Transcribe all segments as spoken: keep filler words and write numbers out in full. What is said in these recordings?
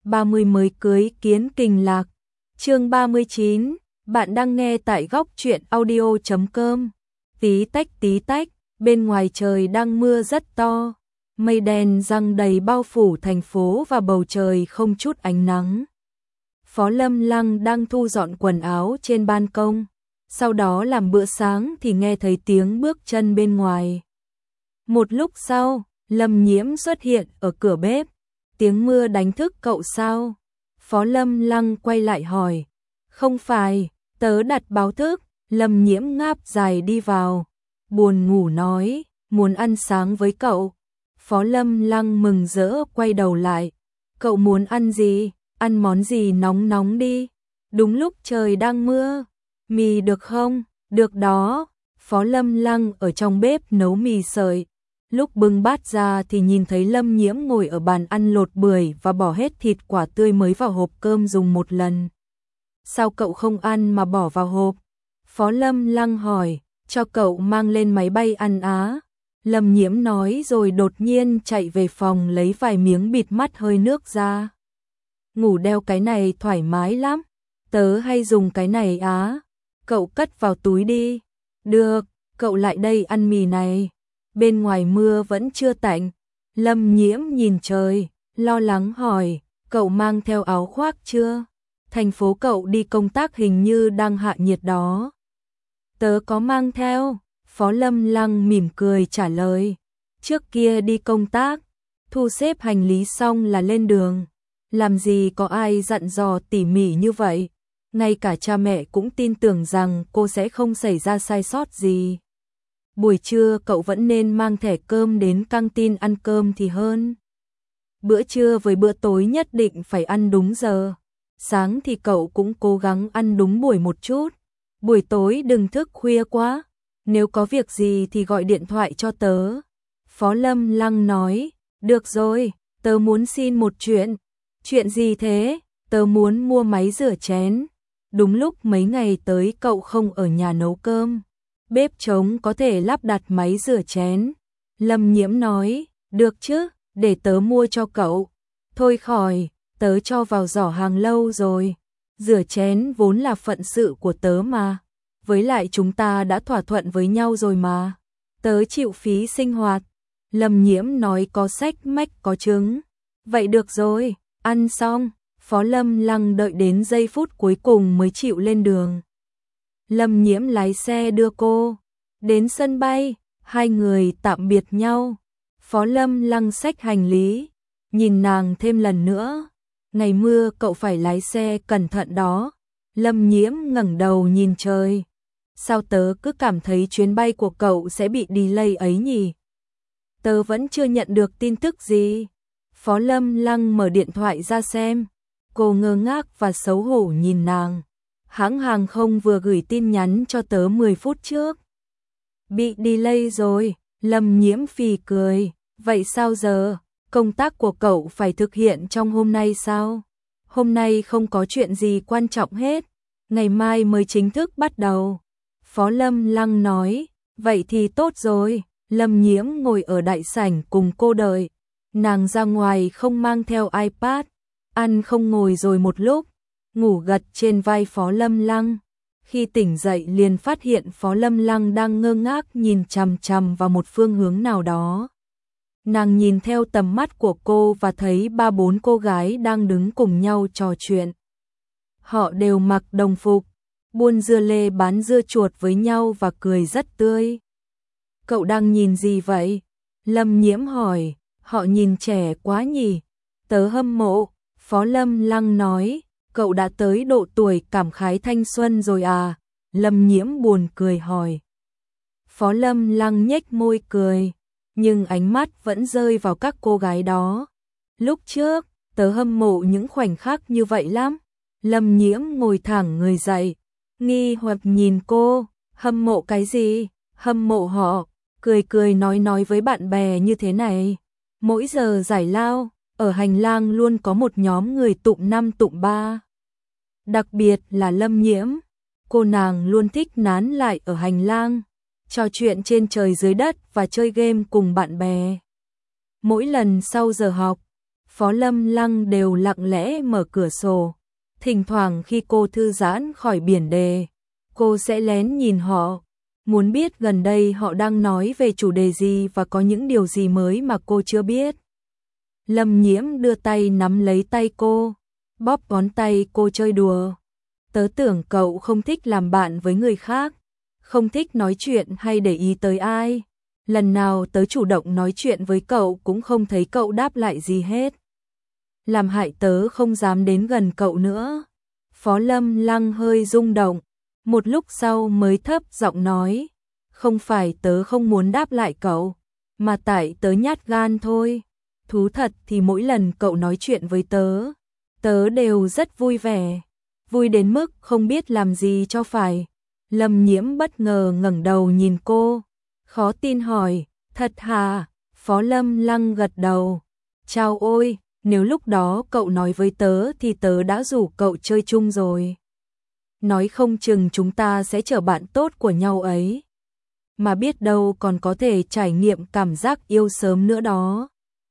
ba mươi mới cưới kiến kình lạc. Chương ba mươi chín, bạn đang nghe tại góc truyện audio chấm com. Tí tách tí tách, bên ngoài trời đang mưa rất to. Mây đen giăng đầy bao phủ thành phố và bầu trời không chút ánh nắng. Phó Lâm Lăng đang thu dọn quần áo trên ban công. Sau đó làm bữa sáng thì nghe thấy tiếng bước chân bên ngoài. Một lúc sau, Lâm Nhiễm xuất hiện ở cửa bếp. Tiếng mưa đánh thức cậu sao? Phó Lâm Lăng quay lại hỏi. Không phải, tớ đặt báo thức. Lâm Nhiễm ngáp dài đi vào. Buồn ngủ nói, muốn ăn sáng với cậu. Phó Lâm Lăng mừng rỡ quay đầu lại. Cậu muốn ăn gì? Ăn món gì nóng nóng đi. Đúng lúc trời đang mưa. Mì được không? Được đó. Phó Lâm Lăng ở trong bếp nấu mì sợi. Lúc bưng bát ra thì nhìn thấy Lâm Nhiễm ngồi ở bàn ăn lột bưởi và bỏ hết thịt quả tươi mới vào hộp cơm dùng một lần. Sao cậu không ăn mà bỏ vào hộp? Phó Lâm Lăng hỏi, cho cậu mang lên máy bay ăn á. Lâm Nhiễm nói rồi đột nhiên chạy về phòng lấy vài miếng bịt mắt hơi nước ra. Ngủ đeo cái này thoải mái lắm. Tớ hay dùng cái này á. Cậu cất vào túi đi. Được, cậu lại đây ăn mì này. Bên ngoài mưa vẫn chưa tạnh. Lâm Nhiễm nhìn trời, lo lắng hỏi, cậu mang theo áo khoác chưa? Thành phố cậu đi công tác hình như đang hạ nhiệt đó. Tớ có mang theo. Phó Lâm Lăng mỉm cười trả lời. Trước kia đi công tác, thu xếp hành lý xong là lên đường. Làm gì có ai dặn dò tỉ mỉ như vậy. Ngay cả cha mẹ cũng tin tưởng rằng cô sẽ không xảy ra sai sót gì. Buổi trưa cậu vẫn nên mang thẻ cơm đến căng tin ăn cơm thì hơn. Bữa trưa với bữa tối nhất định phải ăn đúng giờ. Sáng thì cậu cũng cố gắng ăn đúng buổi một chút. Buổi tối đừng thức khuya quá. Nếu có việc gì thì gọi điện thoại cho tớ. Phó Lâm Lăng nói, được rồi, tớ muốn xin một chuyện. Chuyện gì thế? Tớ muốn mua máy rửa chén. Đúng lúc mấy ngày tới cậu không ở nhà nấu cơm. Bếp trống có thể lắp đặt máy rửa chén. Lâm Nhiễm nói, được chứ, để tớ mua cho cậu. Thôi khỏi, tớ cho vào giỏ hàng lâu rồi. Rửa chén vốn là phận sự của tớ mà. Với lại chúng ta đã thỏa thuận với nhau rồi mà. Tớ chịu phí sinh hoạt. Lâm Nhiễm nói có sách mách có trứng. Vậy được rồi, ăn xong. Phó Lâm Lăng đợi đến giây phút cuối cùng mới chịu lên đường. Lâm Nhiễm lái xe đưa cô đến sân bay, hai người tạm biệt nhau. Phó Lâm Lăng xách hành lý, nhìn nàng thêm lần nữa. Ngày mưa cậu phải lái xe cẩn thận đó. Lâm Nhiễm ngẩng đầu nhìn trời. Sao tớ cứ cảm thấy chuyến bay của cậu sẽ bị delay ấy nhỉ? Tớ vẫn chưa nhận được tin tức gì. Phó Lâm Lăng mở điện thoại ra xem. Cô ngơ ngác và xấu hổ nhìn nàng. Hãng hàng không vừa gửi tin nhắn cho tớ mười phút trước. Bị delay rồi. Lâm Nhiễm phì cười. Vậy sao giờ? Công tác của cậu phải thực hiện trong hôm nay sao? Hôm nay không có chuyện gì quan trọng hết. Ngày mai mới chính thức bắt đầu. Phó Lâm Lăng nói. Vậy thì tốt rồi. Lâm Nhiễm ngồi ở đại sảnh cùng cô đợi. Nàng ra ngoài không mang theo iPad. Ăn không ngồi rồi một lúc. Ngủ gật trên vai Phó Lâm Lăng. Khi tỉnh dậy liền phát hiện Phó Lâm Lăng đang ngơ ngác nhìn chằm chằm vào một phương hướng nào đó. Nàng nhìn theo tầm mắt của cô và thấy ba bốn cô gái đang đứng cùng nhau trò chuyện. Họ đều mặc đồng phục, buôn dưa lê bán dưa chuột với nhau và cười rất tươi. Cậu đang nhìn gì vậy? Lâm Nhiễm hỏi, họ nhìn trẻ quá nhỉ? Tớ hâm mộ. Phó Lâm Lăng nói, cậu đã tới độ tuổi cảm khái thanh xuân rồi à? Lâm Nhiễm buồn cười hỏi. Phó Lâm Lăng nhếch môi cười, nhưng ánh mắt vẫn rơi vào các cô gái đó. Lúc trước, tớ hâm mộ những khoảnh khắc như vậy lắm. Lâm Nhiễm ngồi thẳng người dậy, nghi hoặc nhìn cô, hâm mộ cái gì? Hâm mộ họ, cười cười nói nói với bạn bè như thế này. Mỗi giờ giải lao, ở hành lang luôn có một nhóm người tụng năm tụng ba. Đặc biệt là Lâm Nhiễm, cô nàng luôn thích nán lại ở hành lang, trò chuyện trên trời dưới đất và chơi game cùng bạn bè. Mỗi lần sau giờ học, Phó Lâm Lăng đều lặng lẽ mở cửa sổ. Thỉnh thoảng khi cô thư giãn khỏi biển đề, cô sẽ lén nhìn họ, muốn biết gần đây họ đang nói về chủ đề gì và có những điều gì mới mà cô chưa biết. Lâm Nhiễm đưa tay nắm lấy tay cô, bóp ngón tay cô chơi đùa. Tớ tưởng cậu không thích làm bạn với người khác, không thích nói chuyện hay để ý tới ai. Lần nào tớ chủ động nói chuyện với cậu cũng không thấy cậu đáp lại gì hết. Làm hại tớ không dám đến gần cậu nữa. Phó Lâm Lăng hơi rung động, một lúc sau mới thấp giọng nói, không phải tớ không muốn đáp lại cậu, mà tại tớ nhát gan thôi. Thú thật thì mỗi lần cậu nói chuyện với tớ, tớ đều rất vui vẻ, vui đến mức không biết làm gì cho phải. Lâm Nhiễm bất ngờ ngẩng đầu nhìn cô, khó tin hỏi, thật hả? Phó Lâm Lăng gật đầu, chao ôi, nếu lúc đó cậu nói với tớ thì tớ đã rủ cậu chơi chung rồi. Nói không chừng chúng ta sẽ trở bạn tốt của nhau ấy. Mà biết đâu còn có thể trải nghiệm cảm giác yêu sớm nữa đó.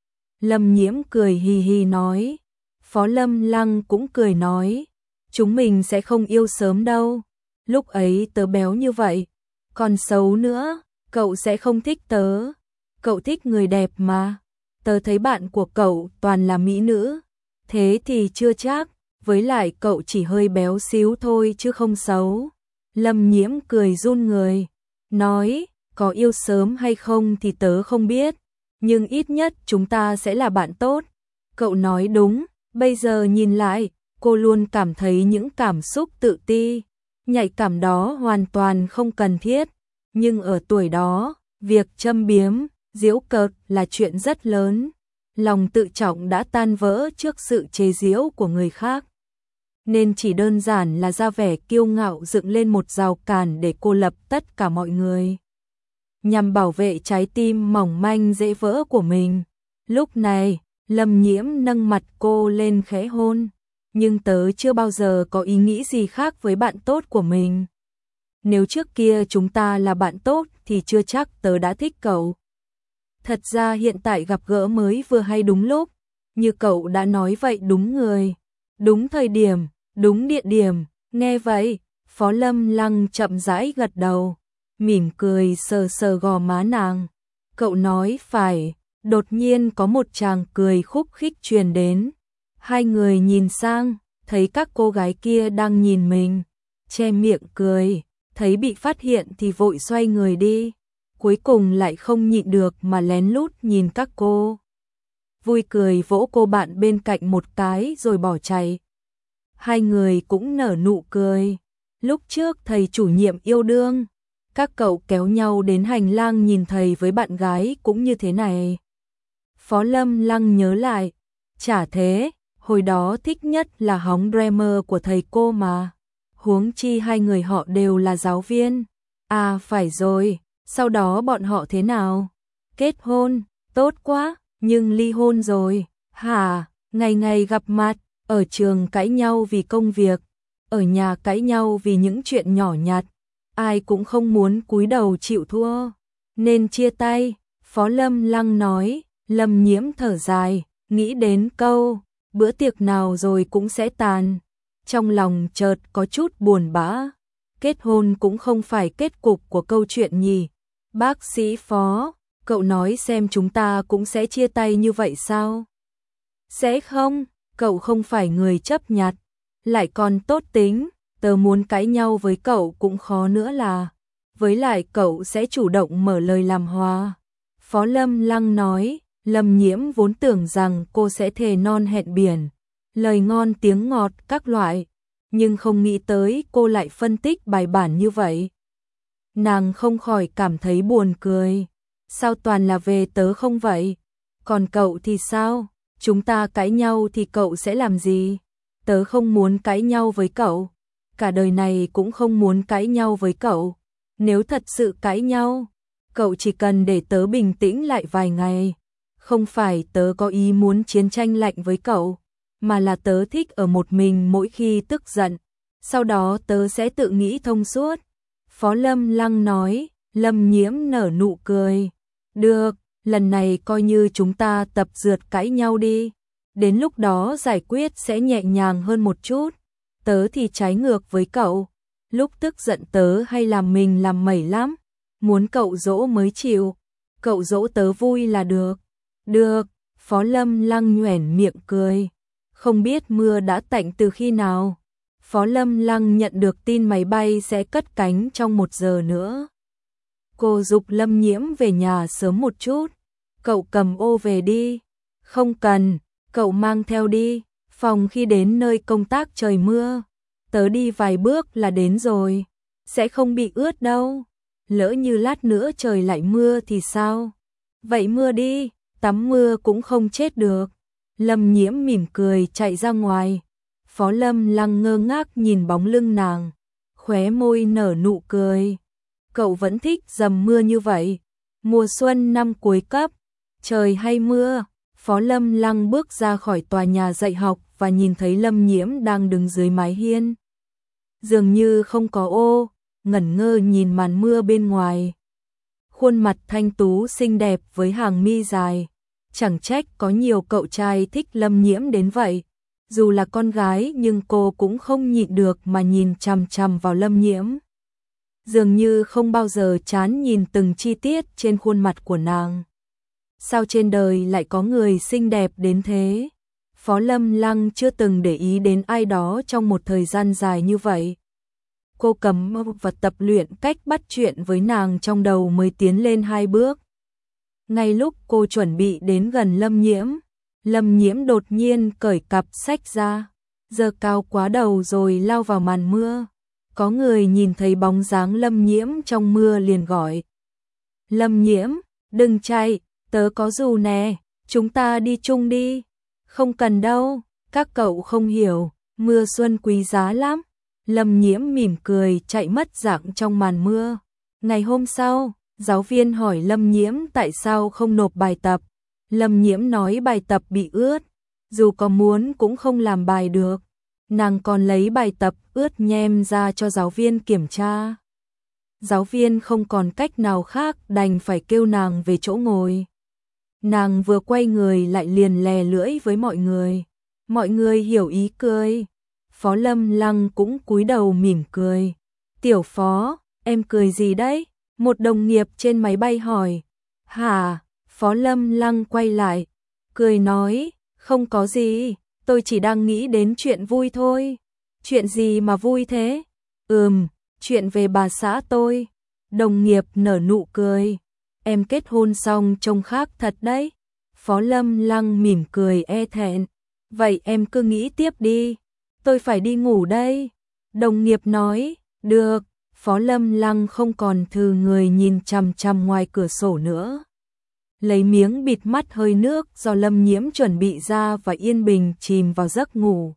Lâm Nhiễm cười hì hì nói. Phó Lâm Lăng cũng cười nói, chúng mình sẽ không yêu sớm đâu. Lúc ấy tớ béo như vậy, còn xấu nữa, cậu sẽ không thích tớ. Cậu thích người đẹp mà. Tớ thấy bạn của cậu toàn là mỹ nữ. Thế thì chưa chắc, với lại cậu chỉ hơi béo xíu thôi chứ không xấu. Lâm Nhiễm cười run người, nói, có yêu sớm hay không thì tớ không biết, nhưng ít nhất chúng ta sẽ là bạn tốt. Cậu nói đúng, bây giờ nhìn lại, cô luôn cảm thấy những cảm xúc tự ti, nhạy cảm đó hoàn toàn không cần thiết. Nhưng ở tuổi đó, việc châm biếm, giễu cợt là chuyện rất lớn. Lòng tự trọng đã tan vỡ trước sự chế giễu của người khác. Nên chỉ đơn giản là ra vẻ kiêu ngạo dựng lên một rào cản để cô lập tất cả mọi người, nhằm bảo vệ trái tim mỏng manh dễ vỡ của mình. Lúc này, Lâm Nhiễm nâng mặt cô lên khẽ hôn, nhưng tớ chưa bao giờ có ý nghĩ gì khác với bạn tốt của mình. Nếu trước kia chúng ta là bạn tốt thì chưa chắc tớ đã thích cậu. Thật ra hiện tại gặp gỡ mới vừa hay đúng lúc, như cậu đã nói vậy, đúng người, đúng thời điểm, đúng địa điểm. Nghe vậy, Phó Lâm Lăng chậm rãi gật đầu, mỉm cười sờ sờ gò má nàng. Cậu nói phải. Đột nhiên có một tràng cười khúc khích truyền đến. Hai người nhìn sang, thấy các cô gái kia đang nhìn mình, che miệng cười, thấy bị phát hiện thì vội xoay người đi. Cuối cùng lại không nhịn được mà lén lút nhìn các cô. Vui cười vỗ cô bạn bên cạnh một cái rồi bỏ chạy. Hai người cũng nở nụ cười. Lúc trước thầy chủ nhiệm yêu đương, các cậu kéo nhau đến hành lang nhìn thầy với bạn gái cũng như thế này. Phó Lâm Lăng nhớ lại, chả thế, hồi đó thích nhất là hóng Dreamer của thầy cô mà. Huống chi hai người họ đều là giáo viên. À phải rồi, sau đó bọn họ thế nào? Kết hôn, tốt quá, nhưng ly hôn rồi. Hả, ngày ngày gặp mặt, ở trường cãi nhau vì công việc, ở nhà cãi nhau vì những chuyện nhỏ nhặt. Ai cũng không muốn cúi đầu chịu thua, nên chia tay. Phó Lâm Lăng nói. Lâm Nhiễm thở dài, nghĩ đến câu, bữa tiệc nào rồi cũng sẽ tàn. Trong lòng chợt có chút buồn bã. Kết hôn cũng không phải kết cục của câu chuyện nhỉ. Bác sĩ Phó, cậu nói xem chúng ta cũng sẽ chia tay như vậy sao? Sẽ không, cậu không phải người chấp nhặt, lại còn tốt tính, tớ muốn cãi nhau với cậu cũng khó nữa là. Với lại cậu sẽ chủ động mở lời làm hòa. Phó Lâm Lăng nói. Lâm Nhiễm vốn tưởng rằng cô sẽ thề non hẹn biển, lời ngon tiếng ngọt các loại, nhưng không nghĩ tới cô lại phân tích bài bản như vậy. Nàng không khỏi cảm thấy buồn cười. Sao toàn là về tớ không vậy? Còn cậu thì sao? Chúng ta cãi nhau thì cậu sẽ làm gì? Tớ không muốn cãi nhau với cậu. Cả đời này cũng không muốn cãi nhau với cậu. Nếu thật sự cãi nhau, cậu chỉ cần để tớ bình tĩnh lại vài ngày. Không phải tớ có ý muốn chiến tranh lạnh với cậu, mà là tớ thích ở một mình mỗi khi tức giận. Sau đó tớ sẽ tự nghĩ thông suốt. Phó Lâm Lăng nói. Lâm Nhiễm nở nụ cười. Được, lần này coi như chúng ta tập rượt cãi nhau đi. đến lúc đó giải quyết sẽ nhẹ nhàng hơn một chút. Tớ thì trái ngược với cậu, lúc tức giận tớ hay làm mình làm mẩy lắm, muốn cậu dỗ mới chịu, cậu dỗ tớ vui là được. Được, Phó Lâm Lăng nhoẻn miệng cười, không biết mưa đã tạnh từ khi nào. Phó Lâm Lăng nhận được tin máy bay sẽ cất cánh trong một giờ nữa. Cô giục Lâm Nhiễm về nhà sớm một chút, cậu cầm ô về đi. Không cần, cậu mang theo đi, phòng khi đến nơi công tác trời mưa, tớ đi vài bước là đến rồi, sẽ không bị ướt đâu. Lỡ như lát nữa trời lại mưa thì sao? Vậy mưa đi, tắm mưa cũng không chết được. Lâm Nhiễm mỉm cười chạy ra ngoài. Phó Lâm Lăng ngơ ngác nhìn bóng lưng nàng, khóe môi nở nụ cười. Cậu vẫn thích dầm mưa như vậy. Mùa xuân năm cuối cấp, trời hay mưa. Phó Lâm Lăng bước ra khỏi tòa nhà dạy học và nhìn thấy Lâm Nhiễm đang đứng dưới mái hiên. Dường như không có ô, ngẩn ngơ nhìn màn mưa bên ngoài. Khuôn mặt thanh tú xinh đẹp với hàng mi dài, chẳng trách có nhiều cậu trai thích Lâm Nhiễm đến vậy. Dù là con gái nhưng cô cũng không nhịn được mà nhìn chằm chằm vào Lâm Nhiễm. Dường như không bao giờ chán nhìn từng chi tiết trên khuôn mặt của nàng. Sao trên đời lại có người xinh đẹp đến thế? Phó Lâm Lăng chưa từng để ý đến ai đó trong một thời gian dài như vậy. Cô cầm và tập luyện cách bắt chuyện với nàng trong đầu mới tiến lên hai bước. Ngay lúc cô chuẩn bị đến gần Lâm Nhiễm, Lâm Nhiễm đột nhiên cởi cặp sách ra, giơ cao quá đầu rồi lao vào màn mưa. Có người nhìn thấy bóng dáng Lâm Nhiễm trong mưa liền gọi: Lâm Nhiễm, đừng chạy, tớ có dù nè, chúng ta đi chung đi. Không cần đâu, các cậu không hiểu, mưa xuân quý giá lắm. Lâm Nhiễm mỉm cười chạy mất dạng trong màn mưa. Ngày hôm sau, giáo viên hỏi Lâm Nhiễm tại sao không nộp bài tập. Lâm Nhiễm nói bài tập bị ướt, dù có muốn cũng không làm bài được. Nàng còn lấy bài tập ướt nhem ra cho giáo viên kiểm tra. Giáo viên không còn cách nào khác đành phải kêu nàng về chỗ ngồi. Nàng vừa quay người lại liền lè lưỡi với mọi người. Mọi người hiểu ý cười. Phó Lâm Lăng cũng cúi đầu mỉm cười. Tiểu Phó, em cười gì đấy? Một đồng nghiệp trên máy bay hỏi. Hả? Phó Lâm Lăng quay lại, cười nói, không có gì, tôi chỉ đang nghĩ đến chuyện vui thôi. Chuyện gì mà vui thế? Ừm, chuyện về bà xã tôi. Đồng nghiệp nở nụ cười. Em kết hôn xong trông khác thật đấy. Phó Lâm Lăng mỉm cười e thẹn. Vậy em cứ nghĩ tiếp đi, tôi phải đi ngủ đây. Đồng nghiệp nói, được. Phó Lâm Lăng không còn thừ người nhìn chằm chằm ngoài cửa sổ nữa. Lấy miếng bịt mắt hơi nước do Lâm Nhiễm chuẩn bị ra và yên bình chìm vào giấc ngủ.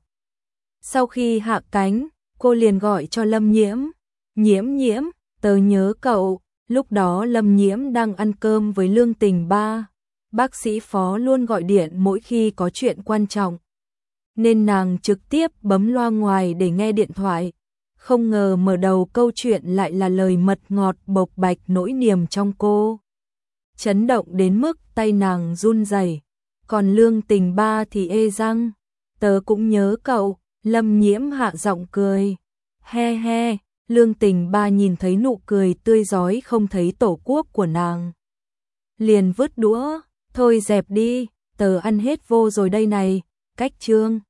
Sau khi hạ cánh, cô liền gọi cho Lâm Nhiễm. Nhiễm Nhiễm, tớ nhớ cậu. Lúc đó Lâm Nhiễm đang ăn cơm với Lương Tình Ba. Bác sĩ Phó luôn gọi điện mỗi khi có chuyện quan trọng, nên nàng trực tiếp bấm loa ngoài để nghe điện thoại. Không ngờ mở đầu câu chuyện lại là lời mật ngọt bộc bạch nỗi niềm trong cô. Chấn động đến mức tay nàng run rẩy. Còn Lương Tình Ba thì ê răng. Tớ cũng nhớ cậu. Lâm Nhiễm hạ giọng cười. He he. Lương Tình Ba nhìn thấy nụ cười tươi rói không thấy tổ quốc của nàng, liền vứt đũa. Thôi dẹp đi, tớ ăn hết vô rồi đây này. Cách chương